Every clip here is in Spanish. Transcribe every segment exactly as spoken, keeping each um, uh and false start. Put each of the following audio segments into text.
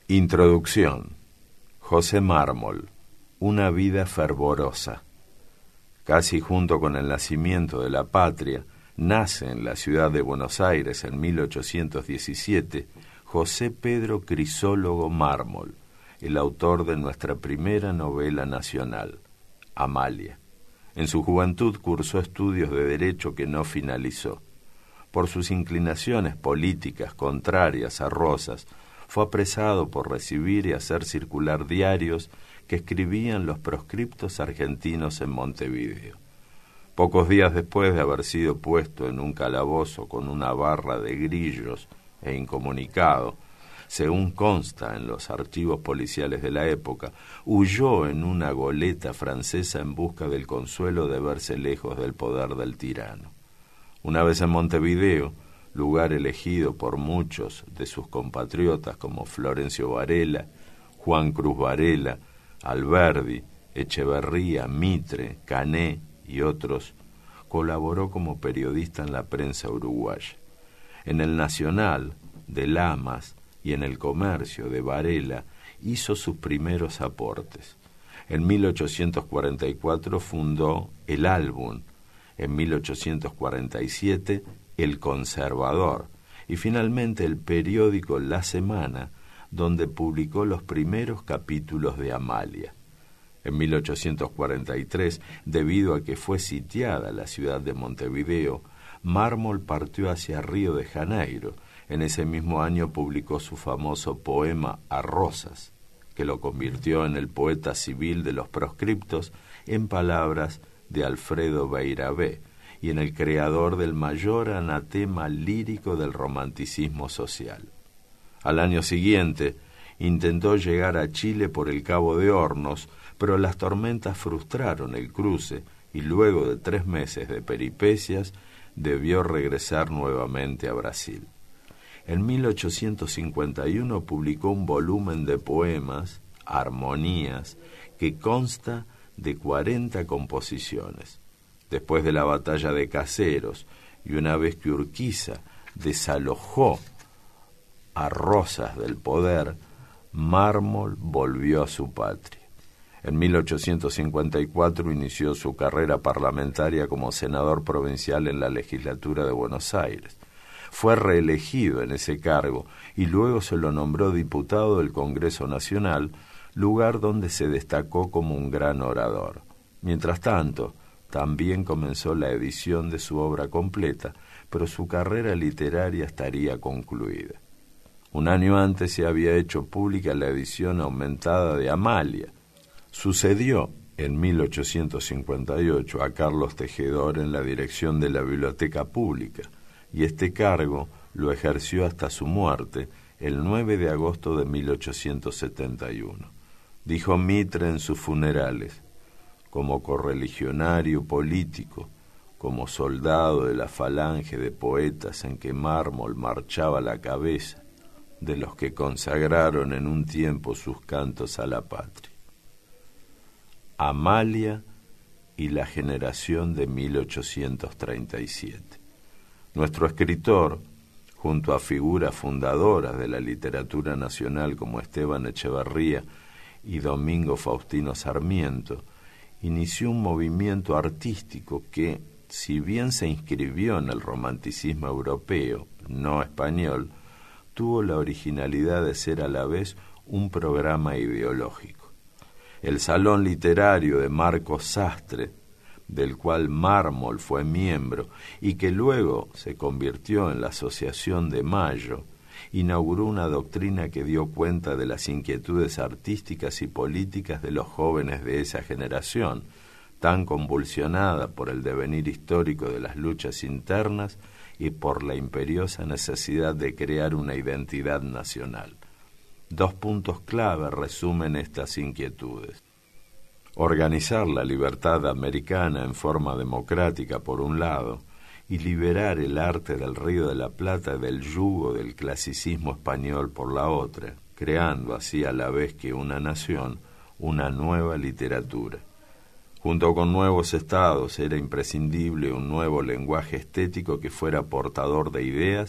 Introducción. José Mármol, una vida fervorosa. Casi junto con el nacimiento de la patria, nace en la ciudad de Buenos Aires en mil ochocientos diecisiete José Pedro Crisólogo Mármol, el autor de nuestra primera novela nacional, Amalia. En su juventud cursó estudios de Derecho que no finalizó. Por sus inclinaciones políticas contrarias a Rosas, fue apresado por recibir y hacer circular diarios que escribían los proscriptos argentinos en Montevideo. Pocos días después de haber sido puesto en un calabozo con una barra de grillos e incomunicado, según consta en los archivos policiales de la época, huyó en una goleta francesa en busca del consuelo de verse lejos del poder del tirano. Una vez en Montevideo, lugar elegido por muchos de sus compatriotas como Florencio Varela, Juan Cruz Varela, Alberdi, Echeverría, Mitre, Cané y otros, colaboró como periodista en la prensa uruguaya. En el Nacional, de Lamas, y en el Comercio, de Varela, hizo sus primeros aportes. En mil ochocientos cuarenta y cuatro fundó El Álbum, en mil ochocientos cuarenta y siete El Conservador y finalmente el periódico La Semana, donde publicó los primeros capítulos de Amalia. En mil ochocientos cuarenta y tres, debido a que fue sitiada la ciudad de Montevideo, Mármol partió hacia Río de Janeiro. En ese mismo año publicó su famoso poema A Rosas, que lo convirtió en el poeta civil de los proscriptos en palabras de Alfredo Beiravé, y en el creador del mayor anatema lírico del romanticismo social. Al año siguiente, intentó llegar a Chile por el Cabo de Hornos, pero las tormentas frustraron el cruce y luego de tres meses de peripecias, debió regresar nuevamente a Brasil. En mil ochocientos cincuenta y uno publicó un volumen de poemas, Armonías, que consta de cuarenta composiciones. Después de la batalla de Caseros y una vez que Urquiza desalojó a Rosas del poder, Mármol volvió a su patria. En mil ochocientos cincuenta y cuatro inició su carrera parlamentaria como senador provincial en la legislatura de Buenos Aires. Fue reelegido en ese cargo y luego se lo nombró diputado del Congreso Nacional, lugar donde se destacó como un gran orador. Mientras tanto, también comenzó la edición de su obra completa, pero su carrera literaria estaría concluida. Un año antes se había hecho pública la edición aumentada de Amalia. Sucedió en mil ochocientos cincuenta y ocho a Carlos Tejedor en la dirección de la Biblioteca Pública, y este cargo lo ejerció hasta su muerte el nueve de agosto de mil ochocientos setenta y uno. Dijo Mitre en sus funerales: como correligionario político, como soldado de la falange de poetas en que Mármol marchaba a la cabeza, de los que consagraron en un tiempo sus cantos a la patria. Amalia y la generación de mil ochocientos treinta y siete. Nuestro escritor, junto a figuras fundadoras de la literatura nacional como Esteban Echeverría y Domingo Faustino Sarmiento, inició un movimiento artístico que, si bien se inscribió en el romanticismo europeo, no español, tuvo la originalidad de ser a la vez un programa ideológico. El Salón Literario de Marcos Sastre, del cual Mármol fue miembro y que luego se convirtió en la Asociación de Mayo, inauguró una doctrina que dio cuenta de las inquietudes artísticas y políticas de los jóvenes de esa generación, tan convulsionada por el devenir histórico de las luchas internas y por la imperiosa necesidad de crear una identidad nacional. Dos puntos clave resumen estas inquietudes: organizar la libertad americana en forma democrática por un lado, y liberar el arte del Río de la Plata del yugo del clasicismo español por la otra, creando así a la vez que una nación, una nueva literatura. Junto con nuevos estados era imprescindible un nuevo lenguaje estético que fuera portador de ideas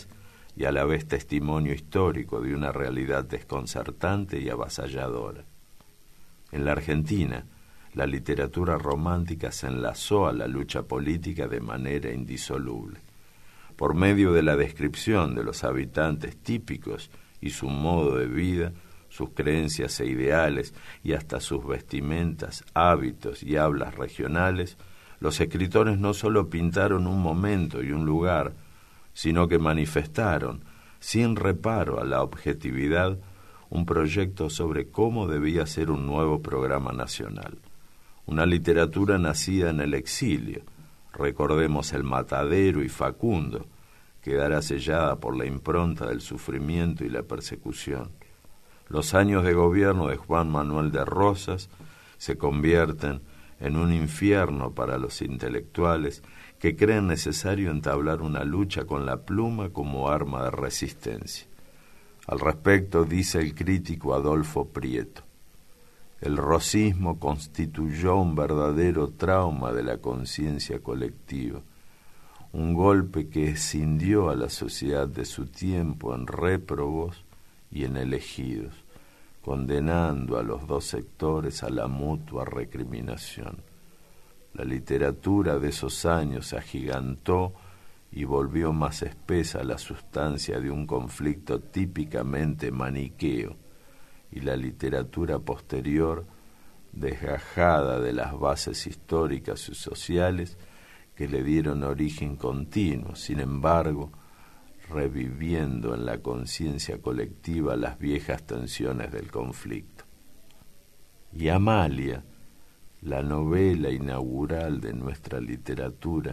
y a la vez testimonio histórico de una realidad desconcertante y avasalladora. En la Argentina, la literatura romántica se enlazó a la lucha política de manera indisoluble. Por medio de la descripción de los habitantes típicos y su modo de vida, sus creencias e ideales y hasta sus vestimentas, hábitos y hablas regionales, los escritores no solo pintaron un momento y un lugar, sino que manifestaron, sin reparo a la objetividad, un proyecto sobre cómo debía ser un nuevo programa nacional. Una literatura nacida en el exilio, recordemos El Matadero y Facundo, quedará sellada por la impronta del sufrimiento y la persecución. Los años de gobierno de Juan Manuel de Rosas se convierten en un infierno para los intelectuales que creen necesario entablar una lucha con la pluma como arma de resistencia. Al respecto dice el crítico Adolfo Prieto: el rosismo constituyó un verdadero trauma de la conciencia colectiva, un golpe que escindió a la sociedad de su tiempo en réprobos y en elegidos, condenando a los dos sectores a la mutua recriminación. La literatura de esos años se agigantó y volvió más espesa la sustancia de un conflicto típicamente maniqueo, y la literatura posterior, desgajada de las bases históricas y sociales que le dieron origen continuo, sin embargo, reviviendo en la conciencia colectiva las viejas tensiones del conflicto. Y Amalia, la novela inaugural de nuestra literatura,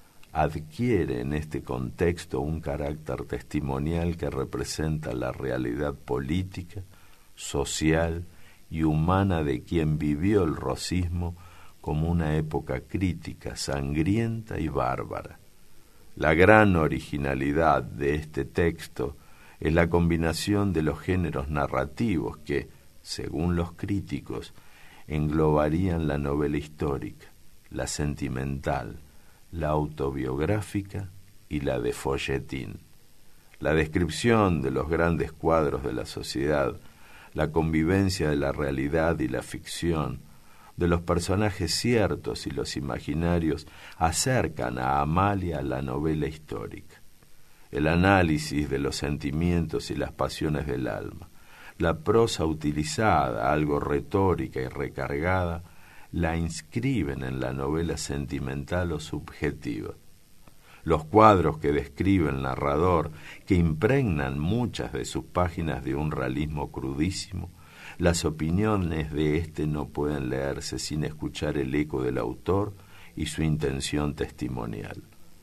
adquiere en este contexto un carácter testimonial que representa la realidad política, social y humana de quien vivió el rosismo como una época crítica, sangrienta y bárbara. La gran originalidad de este texto es la combinación de los géneros narrativos que, según los críticos, englobarían la novela histórica, la sentimental, la autobiográfica y la de folletín. La descripción de los grandes cuadros de la sociedad, la convivencia de la realidad y la ficción, de los personajes ciertos y los imaginarios, acercan a Amalia a la novela histórica. El análisis de los sentimientos y las pasiones del alma, la prosa utilizada, algo retórica y recargada, la inscriben en la novela sentimental o subjetiva. Los cuadros que describe el narrador, que impregnan muchas de sus páginas de un realismo crudísimo, las opiniones de éste no pueden leerse sin escuchar el eco del autor y su intención testimonial.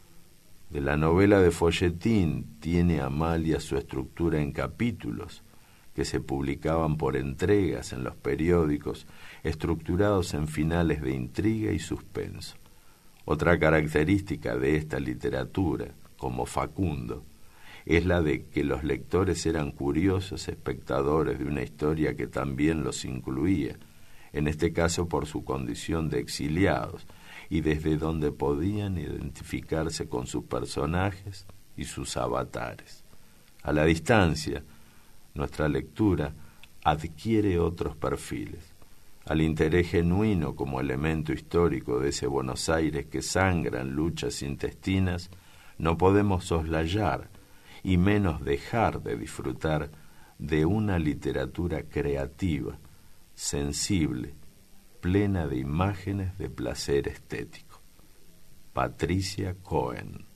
De la novela de folletín tiene Amalia su estructura en capítulos, que se publicaban por entregas en los periódicos, estructurados en finales de intriga y suspenso. Otra característica de esta literatura, como Facundo, es la de que los lectores eran curiosos espectadores de una historia que también los incluía, en este caso por su condición de exiliados, y desde donde podían identificarse con sus personajes y sus avatares. A la distancia, nuestra lectura adquiere otros perfiles. Al interés genuino como elemento histórico de ese Buenos Aires que sangra en luchas intestinas, no podemos soslayar y menos dejar de disfrutar de una literatura creativa, sensible, plena de imágenes de placer estético. Patricia Cohen.